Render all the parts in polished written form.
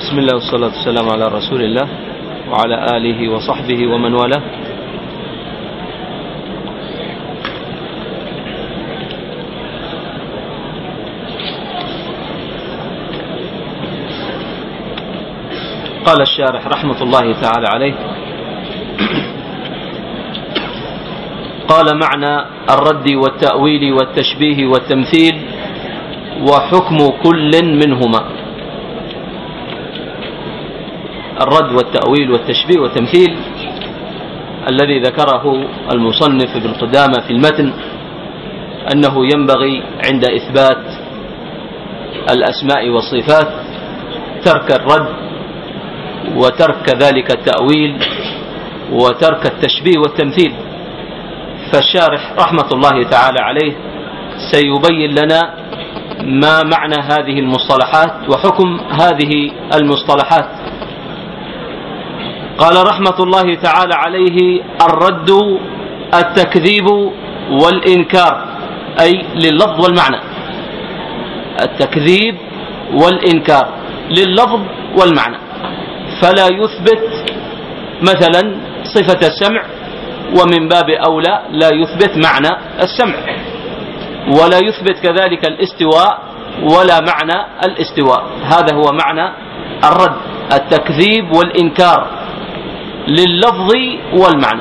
بسم الله والصلاة والسلام على رسول الله وعلى آله وصحبه ومن والاه. قال الشارح رحمة الله تعالى عليه: قال: معنى الرد والتأويل والتشبيه والتمثيل وحكم كل منهما. الرد والتأويل والتشبيه والتمثيل الذي ذكره المصنف ابن قدامة في المتن أنه ينبغي عند إثبات الأسماء والصفات ترك الرد وترك كذلك التأويل وترك التشبيه والتمثيل. فالشارح رحمة الله تعالى عليه سيبين لنا ما معنى هذه المصطلحات وحكم هذه المصطلحات. قال رحمة الله تعالى عليه: الرد التكذيب والإنكار، أي لللفظ والمعنى. التكذيب والإنكار لللفظ والمعنى، فلا يثبت مثلا صفة السمع، ومن باب أولى لا يثبت معنى السمع، ولا يثبت كذلك الاستواء ولا معنى الاستواء. هذا هو معنى الرد، التكذيب والإنكار لللفظ والمعنى.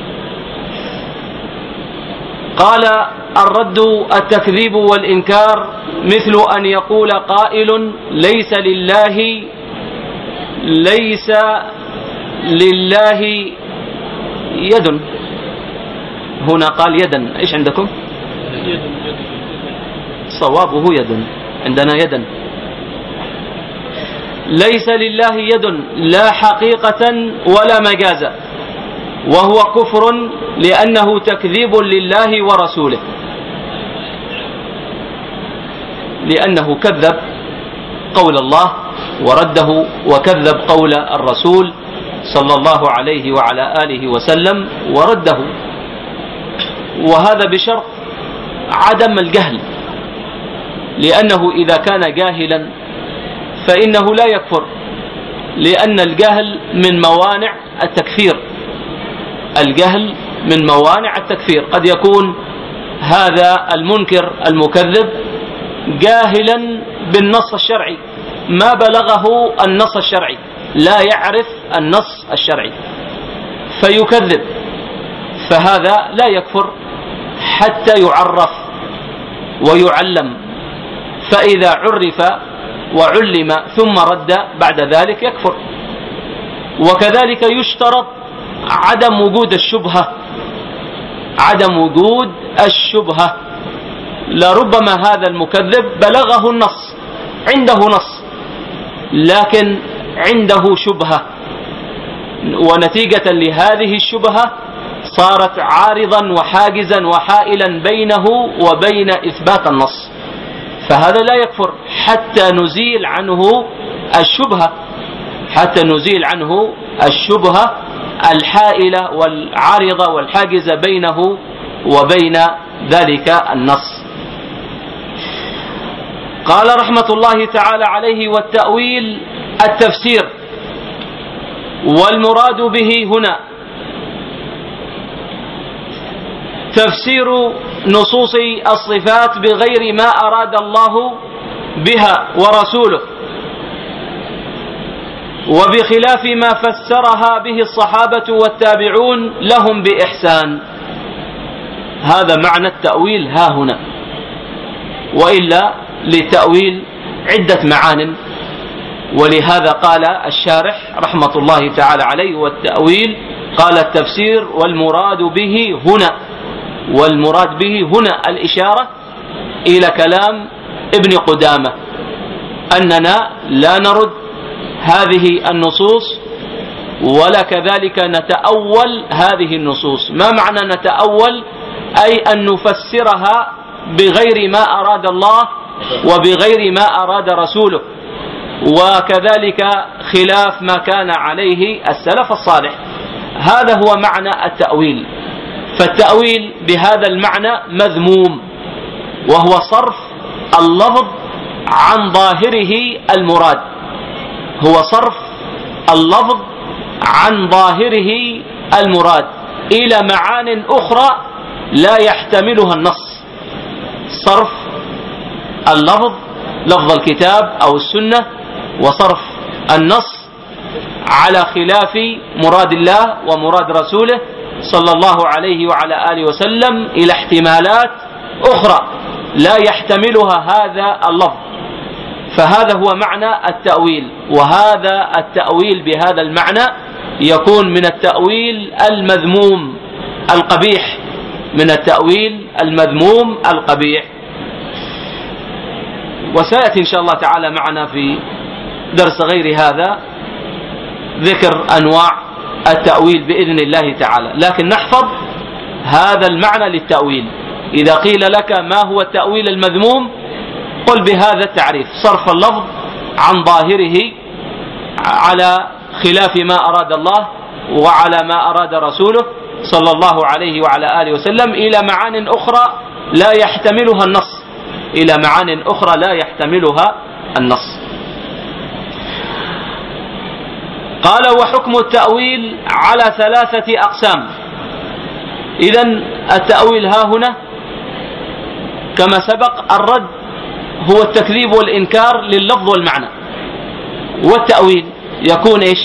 قال: الرد التكذيب والإنكار مثل أن يقول قائل: ليس لله يد. هنا قال يدا، ايش عندكم؟ صوابه يد، عندنا يدا. ليس لله يد لا حقيقة ولا مجازا، وهو كفر لأنه تكذيب لله ورسوله، لأنه كذب قول الله ورده، وكذب قول الرسول صلى الله عليه وعلى آله وسلم ورده. وهذا بشرط عدم الجهل، لأنه إذا كان جاهلا فإنه لا يكفر، لأن الجهل من موانع التكفير. الجهل من موانع التكفير. قد يكون هذا المنكر المكذب جاهلا بالنص الشرعي، ما بلغه النص الشرعي، لا يعرف النص الشرعي فيكذب، فهذا لا يكفر حتى يعرف ويعلم، فإذا عرف وعلم ثم رد بعد ذلك يكفر. وكذلك يشترط عدم وجود الشبهة، عدم وجود الشبهة. لربما هذا المكذب بلغه النص، عنده نص، لكن عنده شبهة، ونتيجة لهذه الشبهة صارت عارضا وحاجزا وحائلا بينه وبين إثبات النص، فهذا لا يكفر حتى نزيل عنه الشبهة، حتى نزيل عنه الشبهة الحائلة والعارضة والحاجزة بينه وبين ذلك النص. قال رحمة الله تعالى عليه: والتأويل التفسير، والمراد به هنا تفسير نصوص الصفات بغير ما أراد الله بها ورسوله، وبخلاف ما فسرها به الصحابة والتابعون لهم بإحسان. هذا معنى التأويل ها هنا، وإلا للتأويل عدة معان. ولهذا قال الشارح رحمة الله تعالى عليه: والتأويل، قال التفسير، والمراد به هنا. والمراد به هنا الإشارة إلى كلام ابن قدامة أننا لا نرد هذه النصوص ولا كذلك نتأول هذه النصوص. ما معنى نتأول؟ أي أن نفسرها بغير ما أراد الله وبغير ما أراد رسوله، وكذلك خلاف ما كان عليه السلف الصالح. هذا هو معنى التأويل. فالتأويل بهذا المعنى مذموم، وهو صرف اللفظ عن ظاهره المراد. هو صرف اللفظ عن ظاهره المراد إلى معان أخرى لا يحتملها النص. صرف اللفظ، لفظ الكتاب أو السنة، وصرف النص على خلاف مراد الله ومراد رسوله صلى الله عليه وعلى آله وسلم إلى احتمالات أخرى لا يحتملها هذا اللفظ، فهذا هو معنى التأويل. وهذا التأويل بهذا المعنى يكون من التأويل المذموم القبيح، من التأويل المذموم القبيح. وسيأتي إن شاء الله تعالى معنا في درس غير هذا ذكر أنواع التأويل بإذن الله تعالى، لكن نحفظ هذا المعنى للتأويل. إذا قيل لك ما هو التأويل المذموم قل بهذا التعريف: صرف اللفظ عن ظاهره على خلاف ما أراد الله وعلى ما أراد رسوله صلى الله عليه وعلى آله وسلم إلى معان أخرى لا يحتملها النص، إلى معان أخرى لا يحتملها النص. قال: وحكم التأويل على 3 أقسام. إذن التأويل ها هنا كما سبق الرد هو التكذيب والإنكار لللفظ والمعنى، والتأويل يكون إيش؟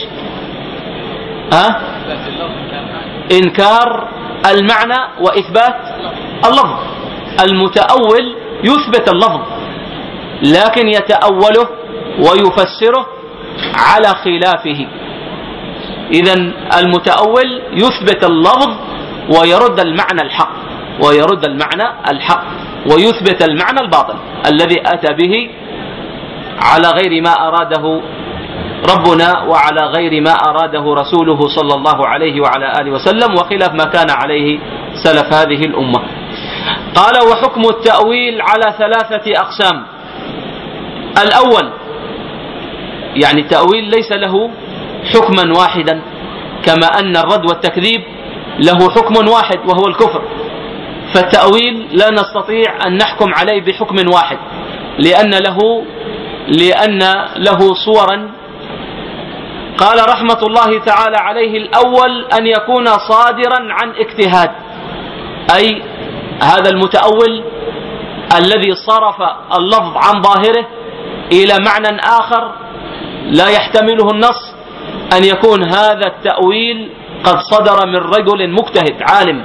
إنكار المعنى وإثبات اللفظ. المتأول يثبت اللفظ لكن يتأوله ويفسره على خلافه. إذن المتأول يثبت اللفظ ويرد المعنى الحق، ويرد المعنى الحق ويثبت المعنى الباطل الذي أتى به على غير ما أراده ربنا وعلى غير ما أراده رسوله صلى الله عليه وعلى آله وسلم وخلاف ما كان عليه سلف هذه الأمة. قال: وحكم التأويل على 3 أقسام. الأول، يعني التأويل ليس له حكما واحدا، كما أن الرد والتكذيب له حكم واحد وهو الكفر، فالتأويل لا نستطيع أن نحكم عليه بحكم واحد لأن له صورا. قال رحمة الله تعالى عليه: الأول أن يكون صادرا عن اجتهاد، أي هذا المتأول الذي صرف اللفظ عن ظاهره إلى معنى آخر لا يحتمله النص، أن يكون هذا التأويل قد صدر من رجل مجتهد عالم.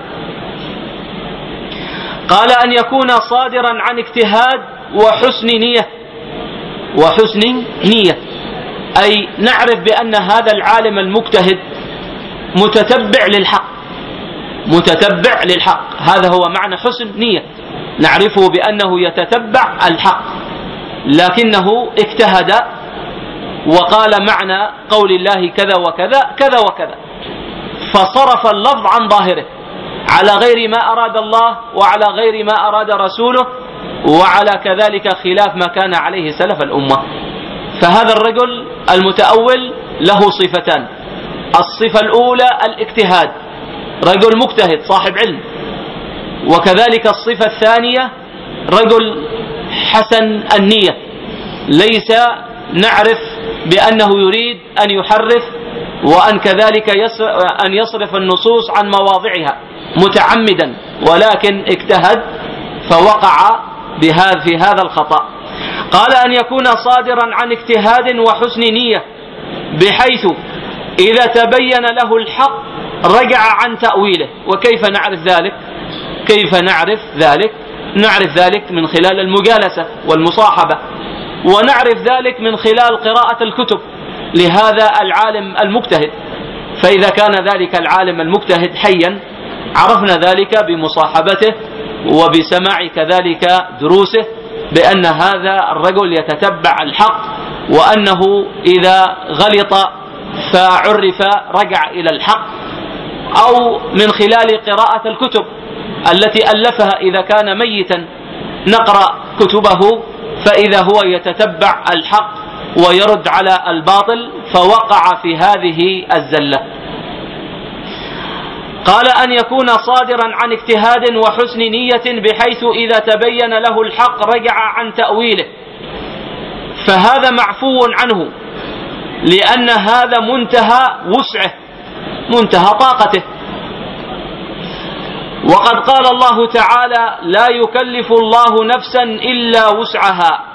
قال: أن يكون صادرا عن اجتهاد وحسن نية. وحسن نية أي نعرف بأن هذا العالم المجتهد متتبع للحق، متتبع للحق، هذا هو معنى حسن نية، نعرفه بأنه يتتبع الحق، لكنه اجتهد وقال معنى قول الله كذا وكذا كذا وكذا، فصرف اللفظ عن ظاهره على غير ما أراد الله وعلى غير ما أراد رسوله وعلى كذلك خلاف ما كان عليه سلف الأمة. فهذا الرجل المتأول له صفتان: الصفة الأولى الاجتهاد، رجل مجتهد صاحب علم، وكذلك الصفة الثانية رجل حسن النية، ليس نعرف بأنه يريد أن يحرف وأن كذلك أن يصرف النصوص عن مواضعها متعمدا، ولكن اجتهد فوقع في هذا الخطأ. قال: أن يكون صادرا عن اجتهاد وحسن نية، بحيث إذا تبين له الحق رجع عن تأويله. وكيف نعرف ذلك؟ كيف نعرف ذلك؟ نعرف ذلك من خلال المجالسة والمصاحبة، ونعرف ذلك من خلال قراءة الكتب لهذا العالم المجتهد. فإذا كان ذلك العالم المجتهد حيا عرفنا ذلك بمصاحبته وبسماع كذلك دروسه بأن هذا الرجل يتتبع الحق، وأنه إذا غلط فعرف رجع إلى الحق، أو من خلال قراءة الكتب التي ألفها إذا كان ميتا نقرأ كتبه فإذا هو يتتبع الحق ويرد على الباطل فوقع في هذه الزلة. قال: أن يكون صادرا عن اجتهاد وحسن نية، بحيث إذا تبين له الحق رجع عن تأويله، فهذا معفو عنه لأن هذا منتهى وسعه، منتهى طاقته. وقد قال الله تعالى: لا يكلف الله نفسا إلا وسعها.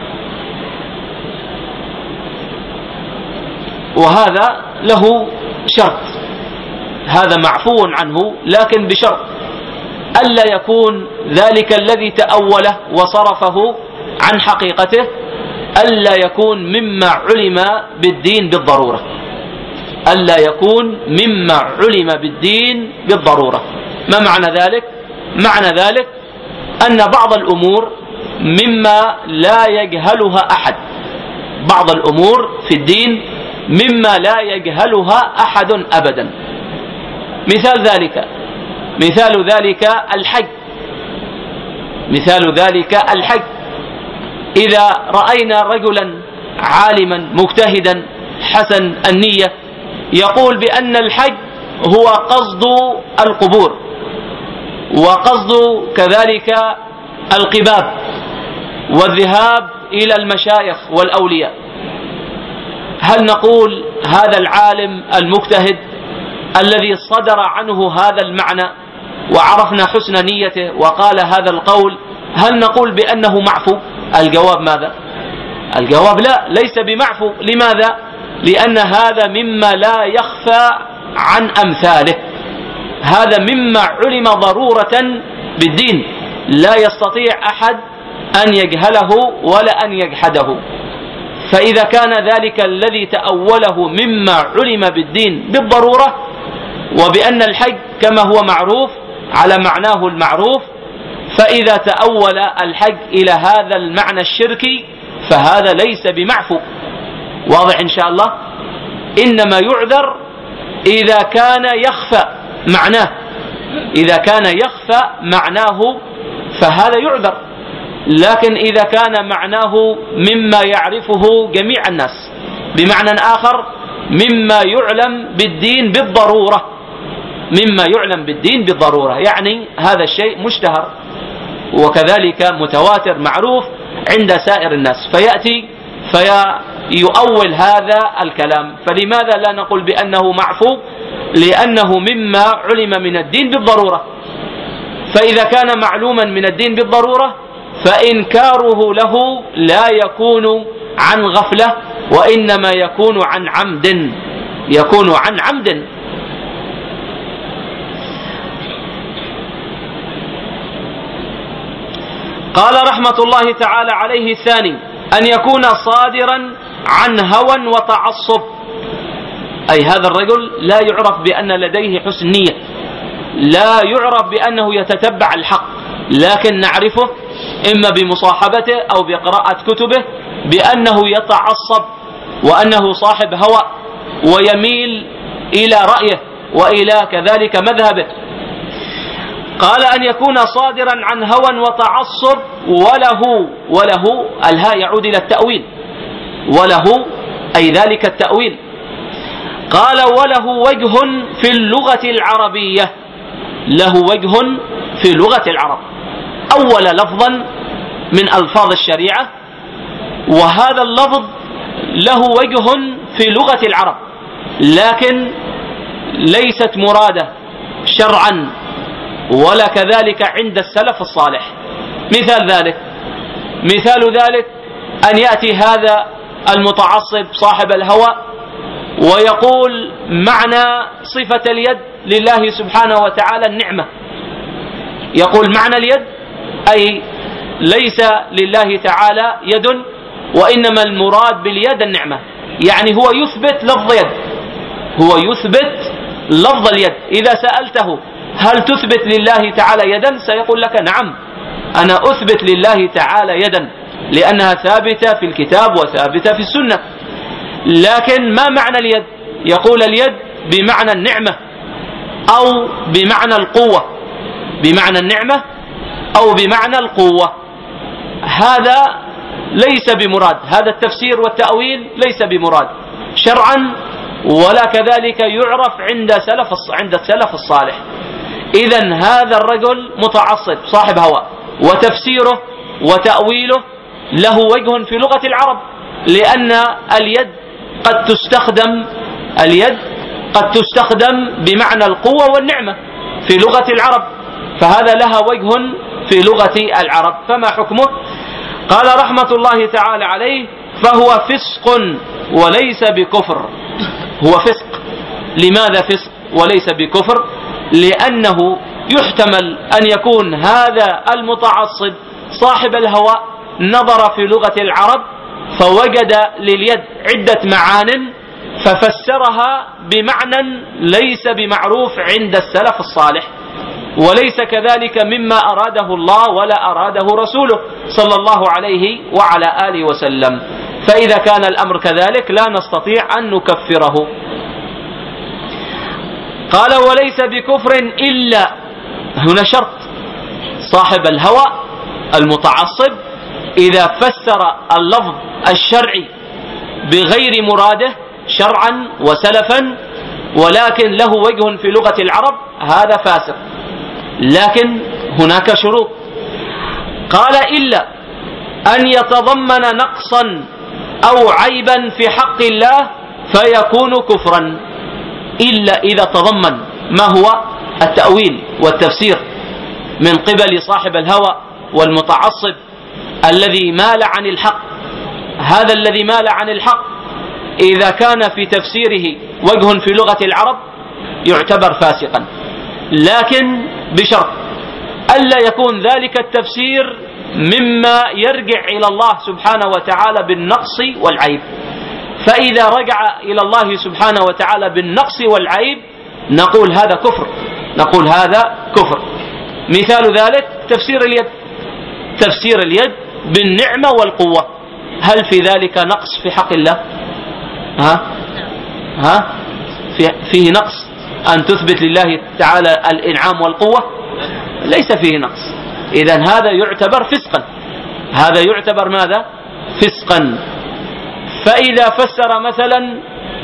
وهذا له شرط، هذا معفو عنه، لكن بشرط ألا يكون ذلك الذي تأوله وصرفه عن حقيقته ألا يكون مما علم بالدين بالضرورة، ألا يكون مما علم بالدين بالضرورة. ما معنى ذلك؟ معنى ذلك أن بعض الأمور مما لا يجهلها أحد، بعض الأمور في الدين مما لا يجهلها أحد أبدا. مثال ذلك الحج، مثال ذلك الحج. إذا رأينا رجلا عالما مجتهدا حسن النية يقول بأن الحج هو قصد القبور وقصد كذلك القباب والذهاب إلى المشايخ والأولياء، هل نقول هذا العالم المجتهد الذي صدر عنه هذا المعنى وعرفنا حسن نيته وقال هذا القول، هل نقول بأنه معفو؟ الجواب ماذا؟ الجواب لا، ليس بمعفو. لماذا؟ لأن هذا مما لا يخفى عن أمثاله، هذا مما علم ضرورة بالدين لا يستطيع أحد أن يجهله ولا أن يجحده. فإذا كان ذلك الذي تأوله مما علم بالدين بالضرورة، وبأن الحج كما هو معروف على معناه المعروف، فإذا تأول الحج إلى هذا المعنى الشركي فهذا ليس بمعفو. واضح إن شاء الله؟ إنما يعذر إذا كان يخفى معناه، إذا كان يخفى معناه فهذا يعذر، لكن إذا كان معناه مما يعرفه جميع الناس، بمعنى آخر مما يعلم بالدين بالضرورة، مما يعلم بالدين بالضرورة، يعني هذا الشيء مشتهر وكذلك متواتر معروف عند سائر الناس، فيأتي فيؤول هذا الكلام. فلماذا لا نقول بأنه معفو؟ لأنه مما علم من الدين بالضرورة، فإذا كان معلوما من الدين بالضرورة فإنكاره له لا يكون عن غفلة وإنما يكون عن عمد، يكون عن عمد. قال رحمة الله تعالى عليه الثاني: أن يكون صادرا عن هوى وتعصب، أي هذا الرجل لا يعرف بأن لديه حسن نية، لا يعرف بأنه يتتبع الحق، لكن نعرفه إما بمصاحبته أو بقراءة كتبه بأنه يتعصب وأنه صاحب هوى ويميل إلى رأيه وإلى كذلك مذهبه. قال أن يكون صادرا عن هوى وتعصب وله الهاء يعود إلى التأويل، وله أي ذلك التأويل. قال وله وجه في اللغة العربية، له وجه في لغة العرب، أول لفظا من ألفاظ الشريعة، وهذا اللفظ له وجه في لغة العرب لكن ليست مرادة شرعا ولا كذلك عند السلف الصالح. مثال ذلك أن يأتي هذا المتعصب صاحب الهوى ويقول معنى صفة اليد لله سبحانه وتعالى النعمة، يقول معنى اليد أي ليس لله تعالى يد وإنما المراد باليد النعمة، يعني هو يثبت لفظ يد، هو يثبت لفظ اليد. إذا سألته هل تثبت لله تعالى يدا سيقول لك نعم أنا أثبت لله تعالى يدا لأنها ثابتة في الكتاب وثابتة في السنة. لكن ما معنى اليد؟ يقول اليد بمعنى النعمة أو بمعنى القوة، بمعنى النعمة أو بمعنى القوة. هذا ليس بمراد، هذا التفسير والتأويل ليس بمراد شرعا ولا كذلك يعرف عند السلف الصالح. إذن هذا الرجل متعصب صاحب هوى، وتفسيره وتأويله له وجه في لغة العرب، لأن اليد قد تستخدم اليد قد تستخدم بمعنى القوة والنعمة في لغة العرب، فهذا لها وجه في لغة العرب. فما حكمه؟ قال رحمة الله تعالى عليه: فهو فسق وليس بكفر. هو فسق. لماذا فسق وليس بكفر؟ لأنه يحتمل أن يكون هذا المتعصب صاحب الهوى نظر في لغة العرب فوجد لليد عدة معان ففسرها بمعنى ليس بمعروف عند السلف الصالح، وليس كذلك مما أراده الله ولا أراده رسوله صلى الله عليه وعلى آله وسلم. فإذا كان الأمر كذلك لا نستطيع أن نكفره. قال: وليس بكفر إلا، هنا شرط، صاحب الهوى المتعصب إذا فسر اللفظ الشرعي بغير مراده شرعا وسلفا ولكن له وجه في لغة العرب هذا فاسق، لكن هناك شروط. قال: إلا أن يتضمن نقصا أو عيبا في حق الله فيكون كفرا. إلا إذا تضمن ما هو التأويل والتفسير من قبل صاحب الهوى والمتعصب الذي مال عن الحق. هذا الذي مال عن الحق إذا كان في تفسيره وجه في لغة العرب يعتبر فاسقا، لكن بشرط ألا يكون ذلك التفسير مما يرجع إلى الله سبحانه وتعالى بالنقص والعيب. فإذا رجع إلى الله سبحانه وتعالى بالنقص والعيب نقول هذا كفر، نقول هذا كفر. مثال ذلك تفسير اليد، تفسير اليد بالنعمة والقوة، هل في ذلك نقص في حق الله؟ فيه نقص أن تثبت لله تعالى الإنعام والقوة؟ ليس فيه نقص. إذن هذا يعتبر فسقا، هذا يعتبر ماذا؟ فسقا. فإذا فسر مثلا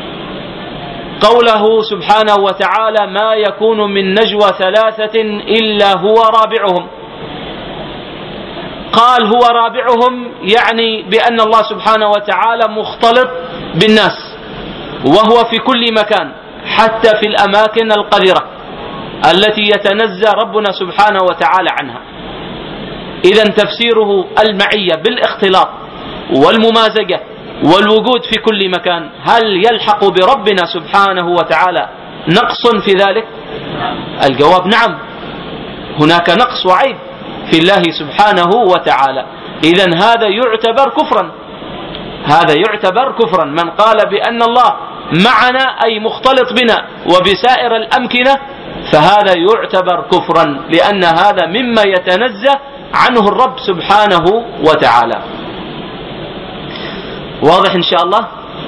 قوله سبحانه وتعالى: ما يكون من نجوى ثلاثة إلا هو رابعهم، قال هو رابعهم يعني بأن الله سبحانه وتعالى مختلط بالناس وهو في كل مكان حتى في الأماكن القذرة التي يتنزه ربنا سبحانه وتعالى عنها. إذن تفسيره المعية بالاختلاط والممازجة والوجود في كل مكان، هل يلحق بربنا سبحانه وتعالى نقص في ذلك؟ الجواب نعم، هناك نقص وعيب في الله سبحانه وتعالى. إذن هذا يعتبر كفرا، هذا يعتبر كفرا. من قال بأن الله معنا أي مختلط بنا وبسائر الأمكنة فهذا يعتبر كفرا، لأن هذا مما يتنزه عنه الرب سبحانه وتعالى. واضح إن شاء الله؟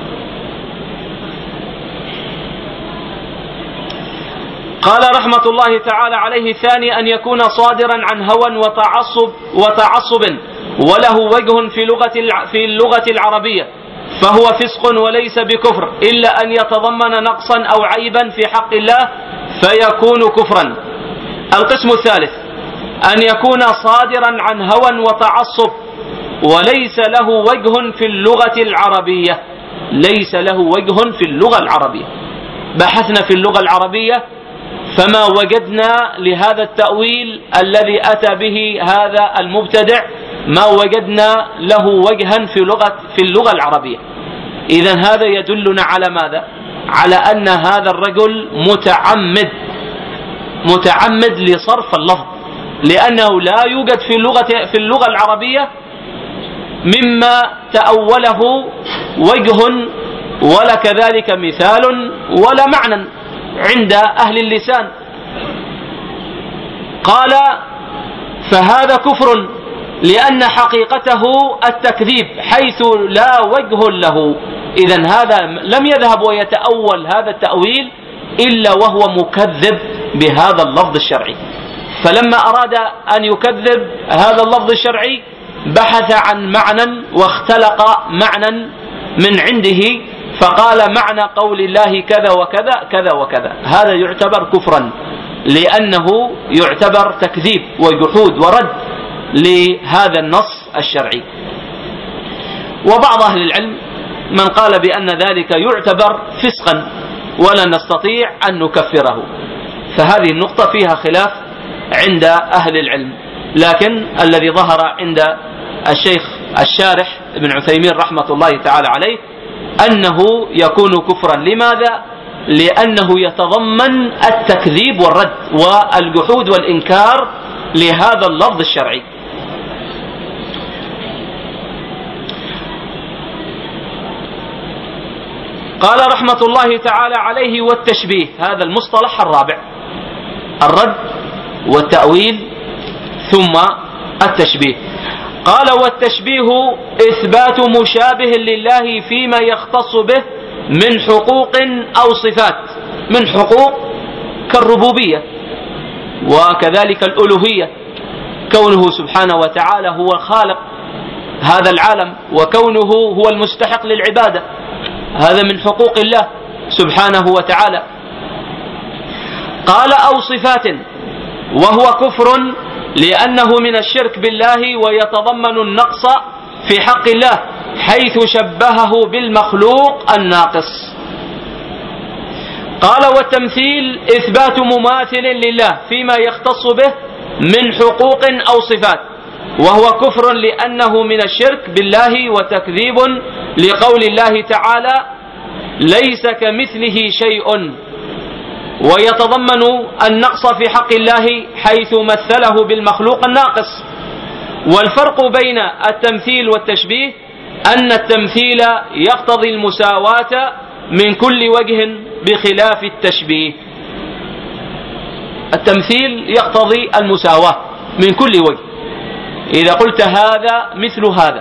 قال رحمة الله تعالى عليه: ثاني أن يكون صادرا عن هوى وتعصب وله وجه في اللغة العربية فهو فسق وليس بكفر إلا أن يتضمن نقصا أو عيبا في حق الله فيكون كفرا. القسم الثالث أن يكون صادرا عن هوى وتعصب وليس له وجه في اللغة العربية، ليس له وجه في اللغة العربية. بحثنا في اللغة العربية فما وجدنا لهذا التأويل الذي أتى به هذا المبتدع، ما وجدنا له وجها في اللغة العربية. إذن هذا يدلنا على ماذا؟ على أن هذا الرجل متعمد لصرف اللفظ، لأنه لا يوجد في اللغة العربية مما تأوله وجه ولا كذلك مثال ولا معنى عند أهل اللسان. قال: فهذا كفر لأن حقيقته التكذيب حيث لا وجه له. إذن هذا لم يذهب ويتأول هذا التأويل إلا وهو مكذب بهذا اللفظ الشرعي، فلما أراد أن يكذب هذا اللفظ الشرعي بحث عن معنى واختلق معنى من عنده فقال: معنى قول الله كذا وكذا كذا وكذا. هذا يعتبر كفرا لأنه يعتبر تكذيب وجحود ورد لهذا النص الشرعي. وبعض أهل العلم من قال بأن ذلك يعتبر فسقا ولا نستطيع أن نكفره. فهذه النقطة فيها خلاف عند أهل العلم، لكن الذي ظهر عند الشيخ الشارح ابن عثيمين رحمة الله تعالى عليه أنه يكون كفرا. لماذا؟ لأنه يتضمن التكذيب والرد والجحود والإنكار لهذا اللفظ الشرعي. قال رحمة الله تعالى عليه: والتشبيه، هذا المصطلح الرابع، الرد والتأويل ثم التشبيه. قال: والتشبيه إثبات مشابه لله فيما يختص به من حقوق أو صفات، من حقوق كالربوبية وكذلك الألوهية، كونه سبحانه وتعالى هو خالق هذا العالم وكونه هو المستحق للعبادة، هذا من حقوق الله سبحانه وتعالى. قال: أو صفات، وهو كفر لأنه من الشرك بالله ويتضمن النقص في حق الله حيث شبهه بالمخلوق الناقص. قال: والتمثيل إثبات مماثل لله فيما يختص به من حقوق أو صفات، وهو كفر لأنه من الشرك بالله وتكذيب لقول الله تعالى: ليس كمثله شيء، ويتضمن النقص في حق الله حيث مثله بالمخلوق الناقص. والفرق بين التمثيل والتشبيه أن التمثيل يقتضي المساواة من كل وجه بخلاف التشبيه. التمثيل يقتضي المساواة من كل وجه، إذا قلت هذا مثل هذا،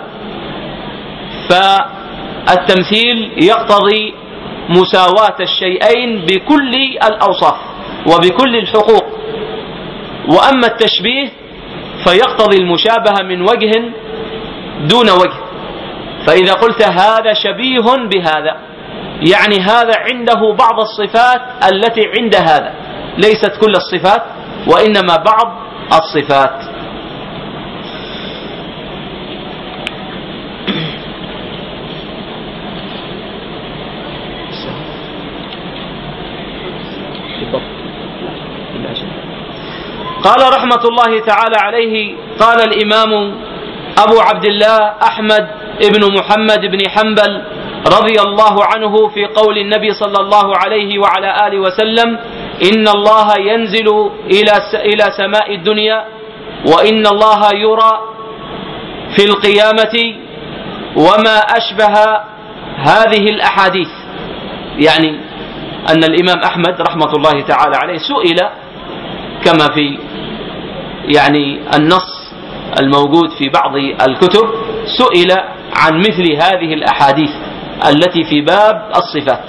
فالتمثيل يقتضي مساواة الشيئين بكل الأوصاف وبكل الحقوق. وأما التشبيه فيقتضي المشابهة من وجه دون وجه. فإذا قلت هذا شبيه بهذا، يعني هذا عنده بعض الصفات التي عند هذا، ليست كل الصفات وإنما بعض الصفات. قال رحمة الله تعالى عليه: قال الإمام أبو عبد الله أحمد ابن محمد بن حنبل رضي الله عنه في قول النبي صلى الله عليه وعلى آله وسلم: إن الله ينزل إلى سماء الدنيا، وإن الله يرى في القيامة، وما أشبه هذه الأحاديث. يعني أن الإمام أحمد رحمة الله تعالى عليه سئل كما في يعني النص الموجود في بعض الكتب، سئل عن مثل هذه الأحاديث التي في باب الصفات.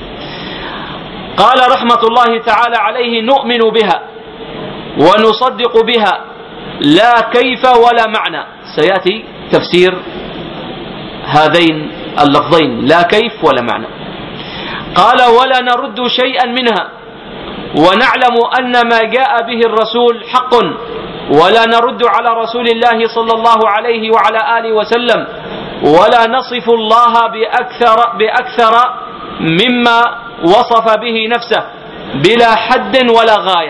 قال رحمة الله تعالى عليه: نؤمن بها ونصدق بها لا كيف ولا معنى. سيأتي تفسير هذين اللفظين لا كيف ولا معنى. قال: ولا نرد شيئا منها، ونعلم أن ما جاء به الرسول حق، ولا نرد على رسول الله صلى الله عليه وعلى آله وسلم، ولا نصف الله بأكثر مما وصف به نفسه بلا حد ولا غاية.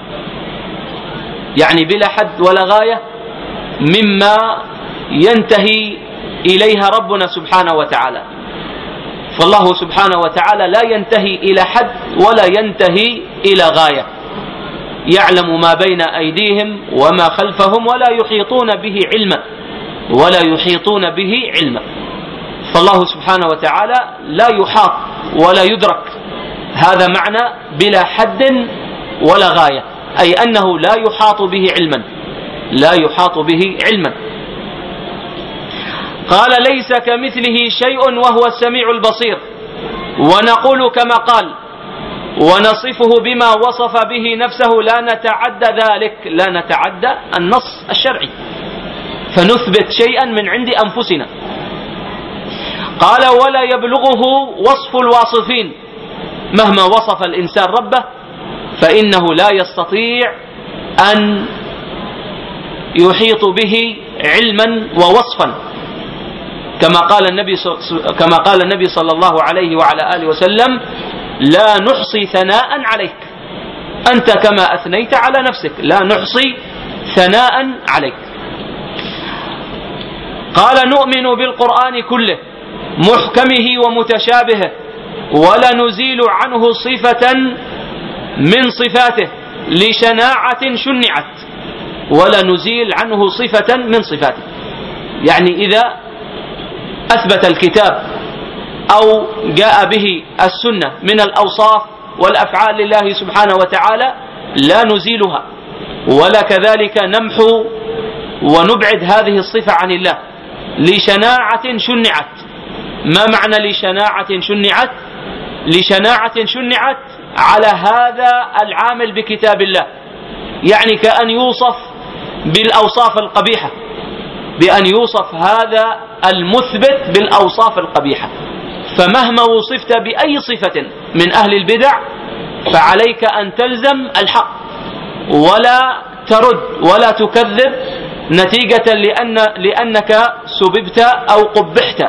يعني بلا حد ولا غاية مما ينتهي إليها ربنا سبحانه وتعالى. فالله سبحانه وتعالى لا ينتهي إلى حد ولا ينتهي إلى غاية، يعلم ما بين أيديهم وما خلفهم ولا يحيطون به علما، ولا يحيطون به علما. فالله سبحانه وتعالى لا يحاط ولا يدرك، هذا معنى بلا حد ولا غاية، أي أنه لا يحاط به علما، لا يحاط به علما. قال: ليس كمثله شيء وهو السميع البصير. ونقول كما قال، ونصفه بما وصف به نفسه، لا نتعدى ذلك، لا نتعدى النص الشرعي، فنثبت شيئا من عند أنفسنا. قال: ولا يبلغه وصف الواصفين. مهما وصف الإنسان ربه فإنه لا يستطيع أن يحيط به علما ووصفا، كما قال النبي صلى الله عليه وعلى آله وسلم: لا نحصي ثناء عليك، أنت كما أثنيت على نفسك، لا نحصي ثناء عليك. قال: نؤمن بالقرآن كله محكمه ومتشابهه ولا نزيل عنه صفة من صفاته لشناعة شنعت، ولا نزيل عنه صفة من صفاته، يعني إذا أثبت الكتاب أو جاء به السنة من الأوصاف والأفعال لله سبحانه وتعالى لا نزيلها، ولا كذلك نمحو ونبعد هذه الصفة عن الله لشناعة شنعت. ما معنى لشناعة شنعت؟ لشناعة شنعت على هذا العامل بكتاب الله، يعني كأن يوصف بالأوصاف القبيحة، بأن يوصف هذا المثبت بالأوصاف القبيحة. فمهما وصفت بأي صفة من أهل البدع فعليك أن تلزم الحق ولا ترد ولا تكذب نتيجة لأنك سببت أو قبحت.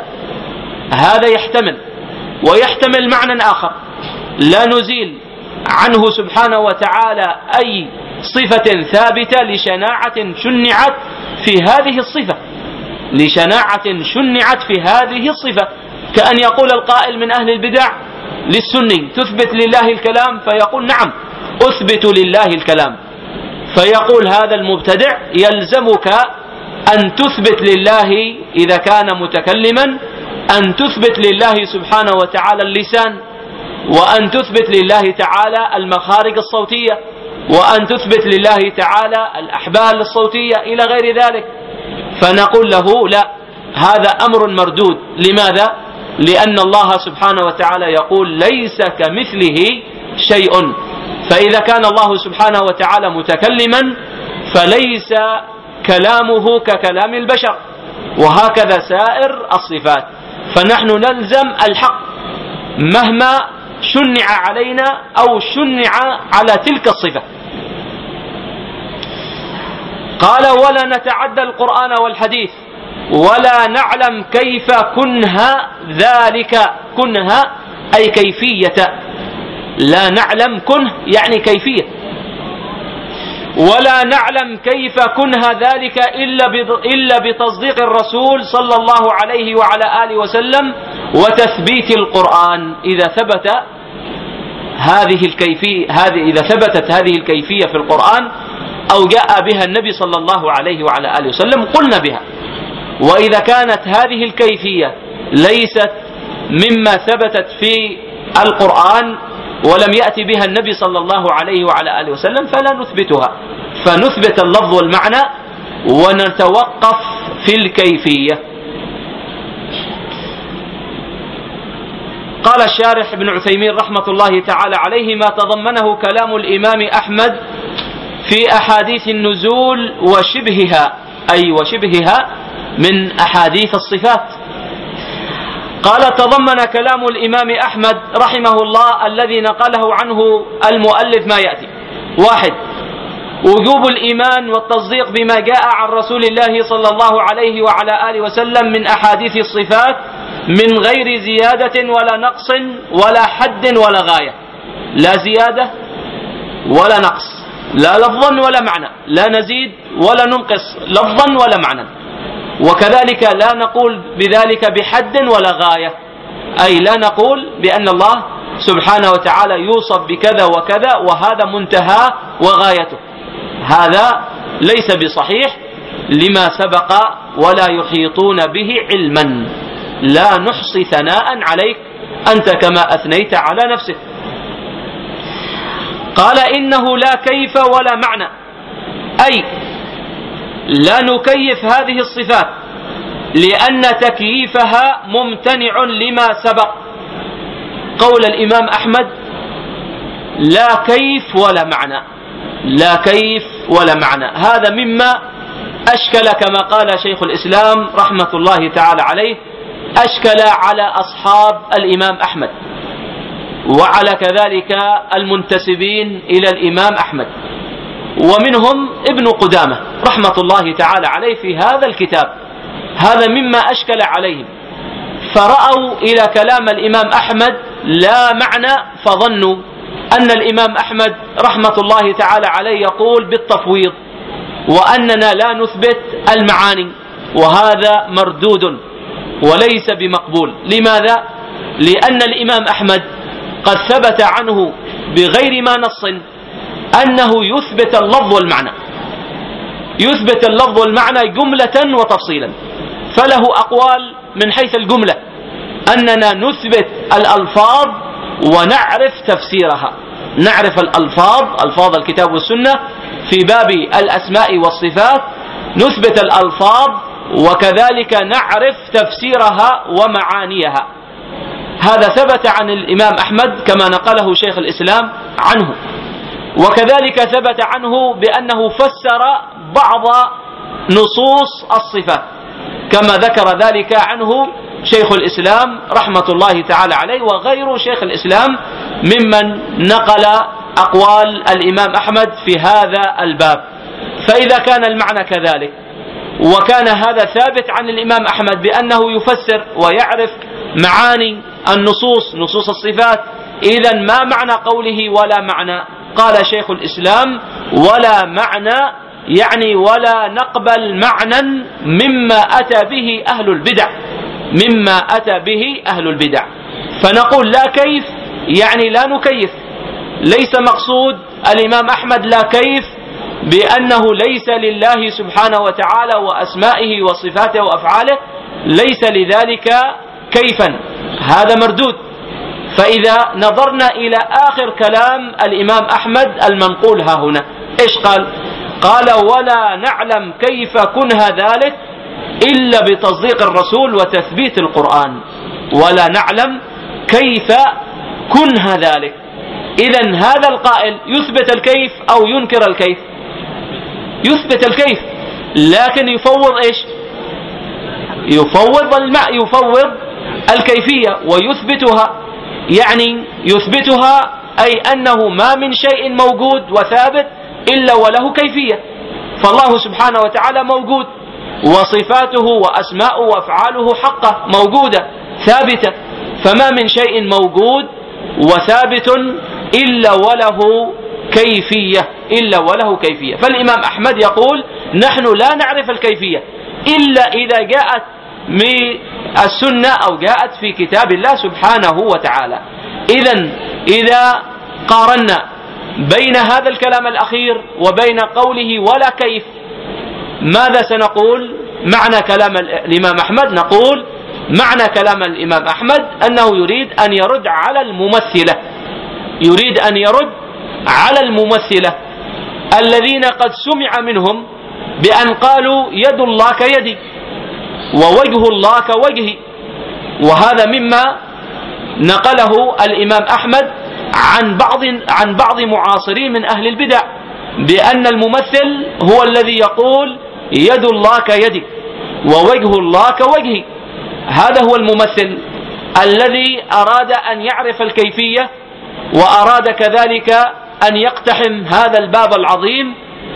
هذا يحتمل، ويحتمل معنى آخر: لا نزيل عنه سبحانه وتعالى أي صفة ثابتة لشناعة شنعت في هذه الصفة، لشناعة شنعت في هذه الصفة. كأن يقول القائل من أهل البدع للسني: تثبت لله الكلام؟ فيقول: نعم أثبت لله الكلام. فيقول هذا المبتدع: يلزمك أن تثبت لله إذا كان متكلما، أن تثبت لله سبحانه وتعالى اللسان، وأن تثبت لله تعالى المخارج الصوتية، وأن تثبت لله تعالى الأحبال الصوتية إلى غير ذلك. فنقول له: لا، هذا أمر مردود. لماذا؟ لأن الله سبحانه وتعالى يقول: ليس كمثله شيء. فإذا كان الله سبحانه وتعالى متكلما فليس كلامه ككلام البشر، وهكذا سائر الصفات. فنحن نلزم الحق مهما شنع علينا أو شنع على تلك الصفة. قال: ولا نتعدى القرآن والحديث ولا نعلم كيف كنها ذلك. كنها أي كيفية، لا نعلم كنه يعني كيفية. ولا نعلم كيف كنها ذلك إلا بتصديق الرسول صلى الله عليه وعلى آله وسلم وتثبيت القرآن. إذا ثبت هذه الكيفية، إذا ثبتت هذه الكيفية في القرآن أو جاء بها النبي صلى الله عليه وعلى آله وسلم قلنا بها. وإذا كانت هذه الكيفية ليست مما ثبتت في القرآن ولم يأتي بها النبي صلى الله عليه وعلى آله وسلم فلا نثبتها، فنثبت اللفظ والمعنى ونتوقف في الكيفية. قال الشارح ابن عثيمين رحمة الله تعالى عليه: ما تضمنه كلام الإمام أحمد في أحاديث النزول وشبهها، أي وشبهها من أحاديث الصفات. قال: تضمن كلام الإمام أحمد رحمه الله الذي نقله عنه المؤلف ما يأتي: 1. وجوب الإيمان والتصديق بما جاء عن رسول الله صلى الله عليه وعلى آله وسلم من أحاديث الصفات من غير زيادة ولا نقص ولا حد ولا غاية. لا زيادة ولا نقص، لا لفظا ولا معنى، لا نزيد ولا ننقص لفظا ولا معنى. وكذلك لا نقول بذلك بحد ولا غاية، أي لا نقول بأن الله سبحانه وتعالى يوصف بكذا وكذا وهذا منتهى وغايته. هذا ليس بصحيح لما سبق: ولا يحيطون به علما. لا نحصي ثناء عليك، أنت كما أثنيت على نفسك. قال: إنه لا كيف ولا معنى، أي لا نكيف هذه الصفات لأن تكييفها ممتنع لما سبق. قول الإمام أحمد: لا كيف ولا معنى، لا كيف ولا معنى. هذا مما أشكل كما قال شيخ الإسلام رحمة الله تعالى عليه، أشكل على أصحاب الإمام أحمد وعلى كذلك المنتسبين إلى الإمام أحمد، ومنهم ابن قدامة رحمة الله تعالى عليه في هذا الكتاب. هذا مما أشكل عليهم، فرأوا إلى كلام الإمام أحمد لا معنى، فظنوا أن الإمام أحمد رحمة الله تعالى عليه يقول بالتفويض، وأننا لا نثبت المعاني، وهذا مردود وليس بمقبول. لماذا؟ لأن الإمام أحمد قد ثبت عنه بغير ما نص أنه يثبت اللفظ والمعنى، يثبت اللفظ والمعنى جملة وتفصيلا، فله أقوال من حيث الجملة أننا نثبت الألفاظ ونعرف تفسيرها، نعرف الألفاظ، ألفاظ الكتاب والسنة في باب الأسماء والصفات، نثبت الألفاظ وكذلك نعرف تفسيرها ومعانيها. هذا ثبت عن الإمام أحمد كما نقله شيخ الإسلام عنه، وكذلك ثبت عنه بأنه فسر بعض نصوص الصفات كما ذكر ذلك عنه شيخ الإسلام رحمة الله تعالى عليه وغير شيخ الإسلام ممن نقل أقوال الإمام أحمد في هذا الباب. فإذا كان المعنى كذلك وكان هذا ثابت عن الإمام أحمد بأنه يفسر ويعرف معاني النصوص، نصوص الصفات، إذن ما معنى قوله ولا معنى؟ قال شيخ الإسلام ولا معنى يعني ولا نقبل معنى مما أتى به أهل البدع، مما أتى به أهل البدع. فنقول لا كيف يعني لا نكيف، ليس مقصود الإمام أحمد لا كيف بأنه ليس لله سبحانه وتعالى وأسمائه وصفاته وأفعاله ليس لذلك كيفا، هذا مردود. فإذا نظرنا إلى آخر كلام الإمام أحمد المنقول ها هنا إيش قال؟ قال ولا نعلم كيف كنها ذلك إلا بتصديق الرسول وتثبيت القرآن، ولا نعلم كيف كنها ذلك. إذن هذا القائل يثبت الكيف أو ينكر الكيف؟ يثبت الكيف، لكن يفوض إيش؟ يفوض يفوض الكيفية ويثبتها، يعني يثبتها أي أنه ما من شيء موجود وثابت إلا وله كيفية، فالله سبحانه وتعالى موجود وصفاته وأسماؤه وأفعاله حقة موجودة ثابتة، فما من شيء موجود وثابت إلا وله كيفية، إلا وله كيفية. فالإمام أحمد يقول نحن لا نعرف الكيفية إلا إذا جاءت من السنة أو جاءت في كتاب الله سبحانه وتعالى. إذا قارنا بين هذا الكلام الأخير وبين قوله ولا كيف، ماذا سنقول؟ معنى كلام الإمام أحمد، نقول معنى كلام الإمام أحمد أنه يريد أن يرد على الممثلة، يريد أن يرد على الممثلة الذين قد سمع منهم بأن قالوا يد الله كيدي ووجه الله كوجهي، وهذا مما نقله الإمام أحمد عن بعض معاصرين من أهل البدع بأن الممثل هو الذي يقول يد الله كيدي ووجه الله كوجهي. هذا هو الممثل الذي أراد أن يعرف الكيفية وأراد كذلك أن يقتحم هذا الباب العظيم،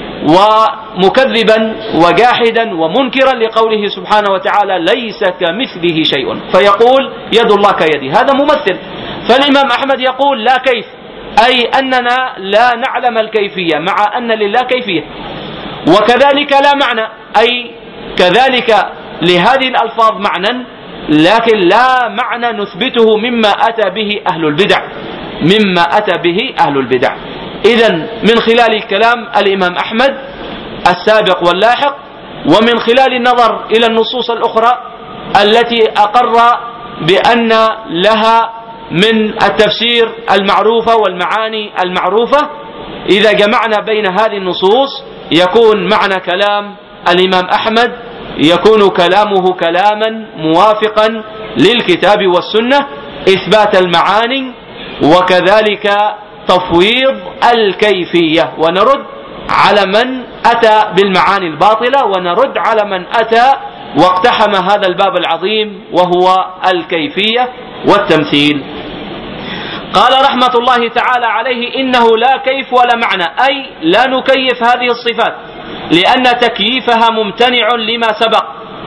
ومكذبا وجاحدا ومنكرا لقوله سبحانه وتعالى ليس كمثله شيء، فيقول يد الله كيدي، هذا ممثل. فالإمام أحمد يقول لا كيف، أي أننا لا نعلم الكيفية مع أن لله كيفية، وكذلك لا معنى، أي كذلك لهذه الألفاظ معنى لكن لا معنى نثبته مما أتى به أهل البدع، مما أتى به أهل البدع. إذن من خلال كلام الإمام أحمد السابق واللاحق، ومن خلال النظر إلى النصوص الأخرى التي أقر بأن لها من التفسير المعروفة والمعاني المعروفة، إذا جمعنا بين هذه النصوص يكون معنى كلام الإمام أحمد يكون كلامه كلاما موافقا للكتاب والسنة، إثبات المعاني وكذلك تفويض الكيفية، ونرد على من أتى بالمعاني الباطلة، ونرد على من أتى واقتحم هذا الباب العظيم وهو الكيفية والتمثيل. قال رحمة الله تعالى عليه إنه لا كيف ولا معنى، أي لا نكيف هذه الصفات لأن تكييفها ممتنع لما سبق،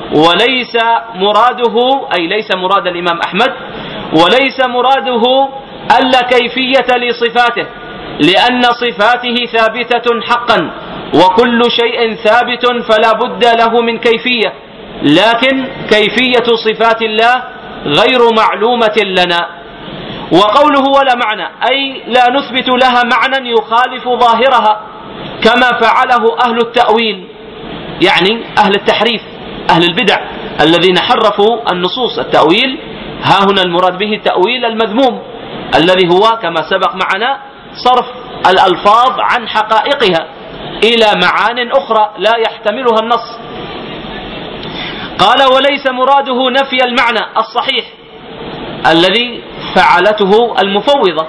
وليس مراده، أي ليس مراد الإمام أحمد، وليس مراده ألا كيفية لصفاته، لأن صفاته ثابتة حقا، وكل شيء ثابت فلا بد له من كيفية، لكن كيفية صفات الله غير معلومة لنا. وقوله ولا معنى، أي لا نثبت لها معنى يخالف ظاهرها كما فعله أهل التأويل، يعني أهل التحريف، أهل البدع الذين حرفوا النصوص. التأويل ها هنا المراد به التأويل المذموم، الذي هو كما سبق معنا صرف الألفاظ عن حقائقها إلى معان أخرى لا يحتملها النص. قال وليس مراده نفي المعنى الصحيح الذي فعلته المفوضة.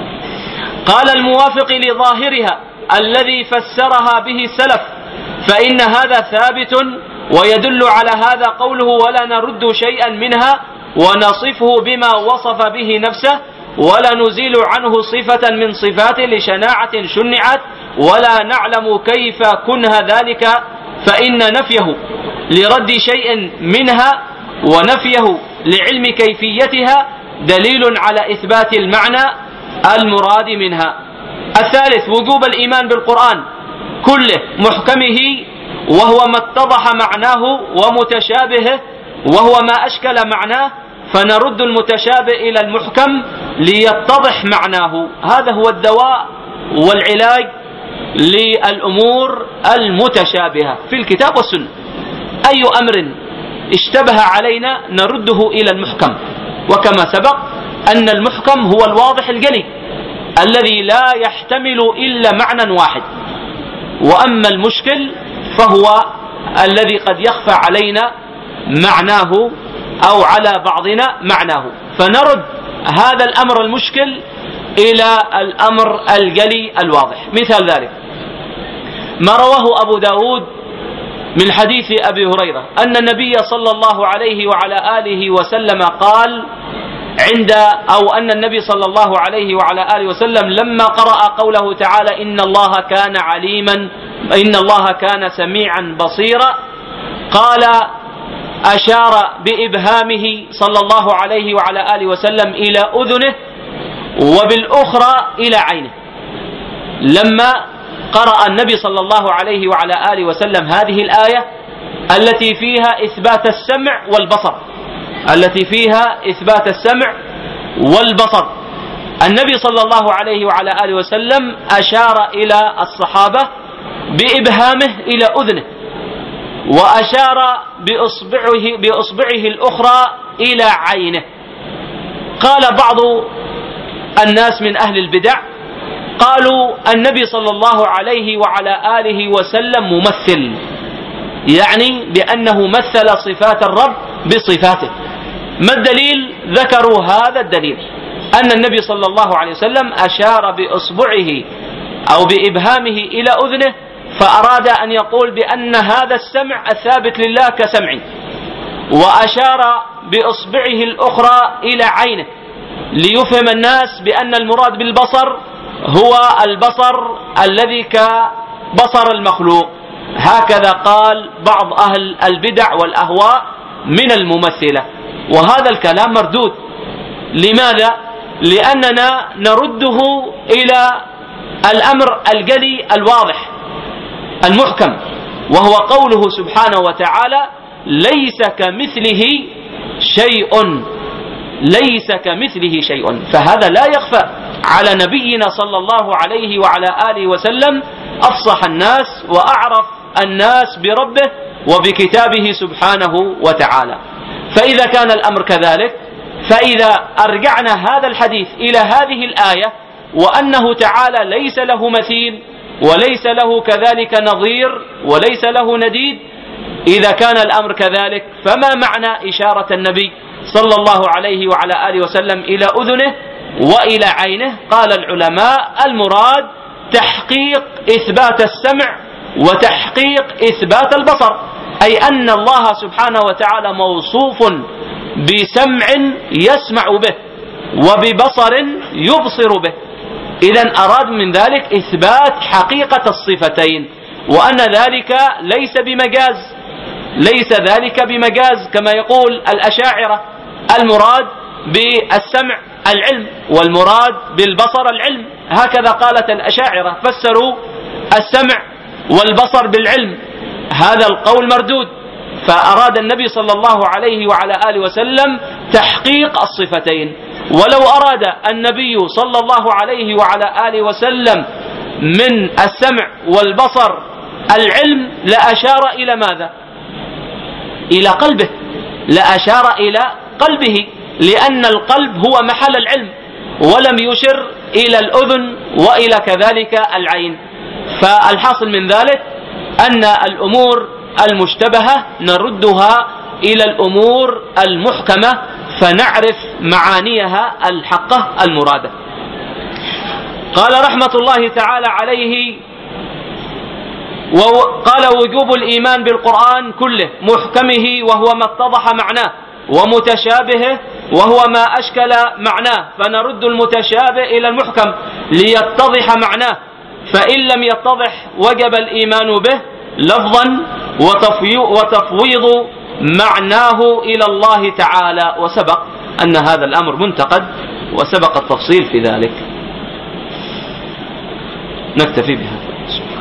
قال الموافق لظاهرها الذي فسرها به السلف، فإن هذا ثابت، ويدل على هذا قوله ولا نرد شيئا منها ونصفه بما وصف به نفسه ولا نزيل عنه صفة من صفاته لشناعة شنعت ولا نعلم كيف كنها ذلك، فإن نفيه لرد شيء منها ونفيه لعلم كيفيتها دليل على إثبات المعنى المراد منها. الثالث وجوب الإيمان بالقرآن كله محكمه وهو ما اتضح معناه ومتشابهه وهو ما أشكل معناه، فنرد المتشابه إلى المحكم ليتضح معناه. هذا هو الدواء والعلاج للأمور المتشابهة في الكتاب والسنة. أي أمر اشتبه علينا نرده إلى المحكم، وكما سبق أن المحكم هو الواضح الجلي الذي لا يحتمل إلا معنى واحد، وأما المشكل فهو الذي قد يخفى علينا معناه أو على بعضنا معناه، فنرد هذا الأمر المشكل إلى الأمر الجلي الواضح. مثال ذلك ما رواه أبو داود من حديث أبي هريرة أن النبي صلى الله عليه وعلى آله وسلم قال أن النبي صلى الله عليه وعلى آله وسلم لما قرأ قوله تعالى إن الله كان سميعا بصيرا قال أشار بإبهامه صلى الله عليه وعلى آله وسلم إلى أذنه وبالأخرى إلى عينه. لما قرأ النبي صلى الله عليه وعلى آله وسلم هذه الآية التي فيها إثبات السمع والبصر، النبي صلى الله عليه وعلى آله وسلم أشار إلى الصحابة بإبهامه إلى أذنه، وأشار بإصبعه الأخرى إلى عينه. قال بعض الناس من أهل البدع قالوا النبي صلى الله عليه وعلى آله وسلم ممثل، يعني بأنه مثل صفات الرب بصفاته. ما الدليل؟ ذكروا هذا الدليل أن النبي صلى الله عليه وسلم أشار بإصبعه أو بإبهامه إلى أذنه، فأراد أن يقول بأن هذا السمع الثابت لله كسمعه، وأشار بإصبعه الأخرى إلى عينه ليفهم الناس بأن المراد بالبصر هو البصر الذي كبصر المخلوق. هكذا قال بعض أهل البدع والأهواء من الممثلة، وهذا الكلام مردود. لماذا؟ لأننا نرده إلى الأمر الجلي الواضح المحكم، وهو قوله سبحانه وتعالى ليس كمثله شيء، فهذا لا يخفى على نبينا صلى الله عليه وعلى آله وسلم، أفصح الناس وأعرف الناس بربه وبكتابه سبحانه وتعالى. فإذا كان الأمر كذلك، فإذا أرجعنا هذا الحديث إلى هذه الآية وأنه تعالى ليس له مثيل وليس له كذلك نظير وليس له نديد، إذا كان الأمر كذلك فما معنى إشارة النبي صلى الله عليه وعلى آله وسلم إلى أذنه وإلى عينه؟ قال العلماء المراد تحقيق إثبات السمع وتحقيق إثبات البصر، أي أن الله سبحانه وتعالى موصوف بسمع يسمع به وببصر يبصر به. إذن أراد من ذلك إثبات حقيقة الصفتين، وأن ذلك ليس بمجاز ليس ذلك بمجاز كما يقول الأشاعرة، المراد بالسمع العلم والمراد بالبصر العلم، هكذا قالت الأشاعرة، فسروا السمع والبصر بالعلم. هذا القول مردود، فأراد النبي صلى الله عليه وعلى آله وسلم تحقيق الصفتين. ولو أراد النبي صلى الله عليه وعلى آله وسلم من السمع والبصر العلم لأشار إلى ماذا؟ إلى قلبه، لأشار إلى قلبه، لأن القلب هو محل العلم، ولم يشر إلى الأذن وإلى كذلك العين. فالحاصل من ذلك أن الأمور المشتبهة نردها إلى الأمور المحكمة فنعرف معانيها الحقة المرادة. قال رحمة الله تعالى عليه: قال وجوب الإيمان بالقرآن كله، محكمه وهو ما اتضح معناه، ومتشابهه وهو ما أشكل معناه، فنرد المتشابه إلى المحكم ليتضح معناه، فإن لم يتضح وجب الإيمان به لفظا وتفويض معناه إلى الله تعالى. وسبق أن هذا الأمر منتقد وسبق التفصيل في ذلك. نكتفي بهذا.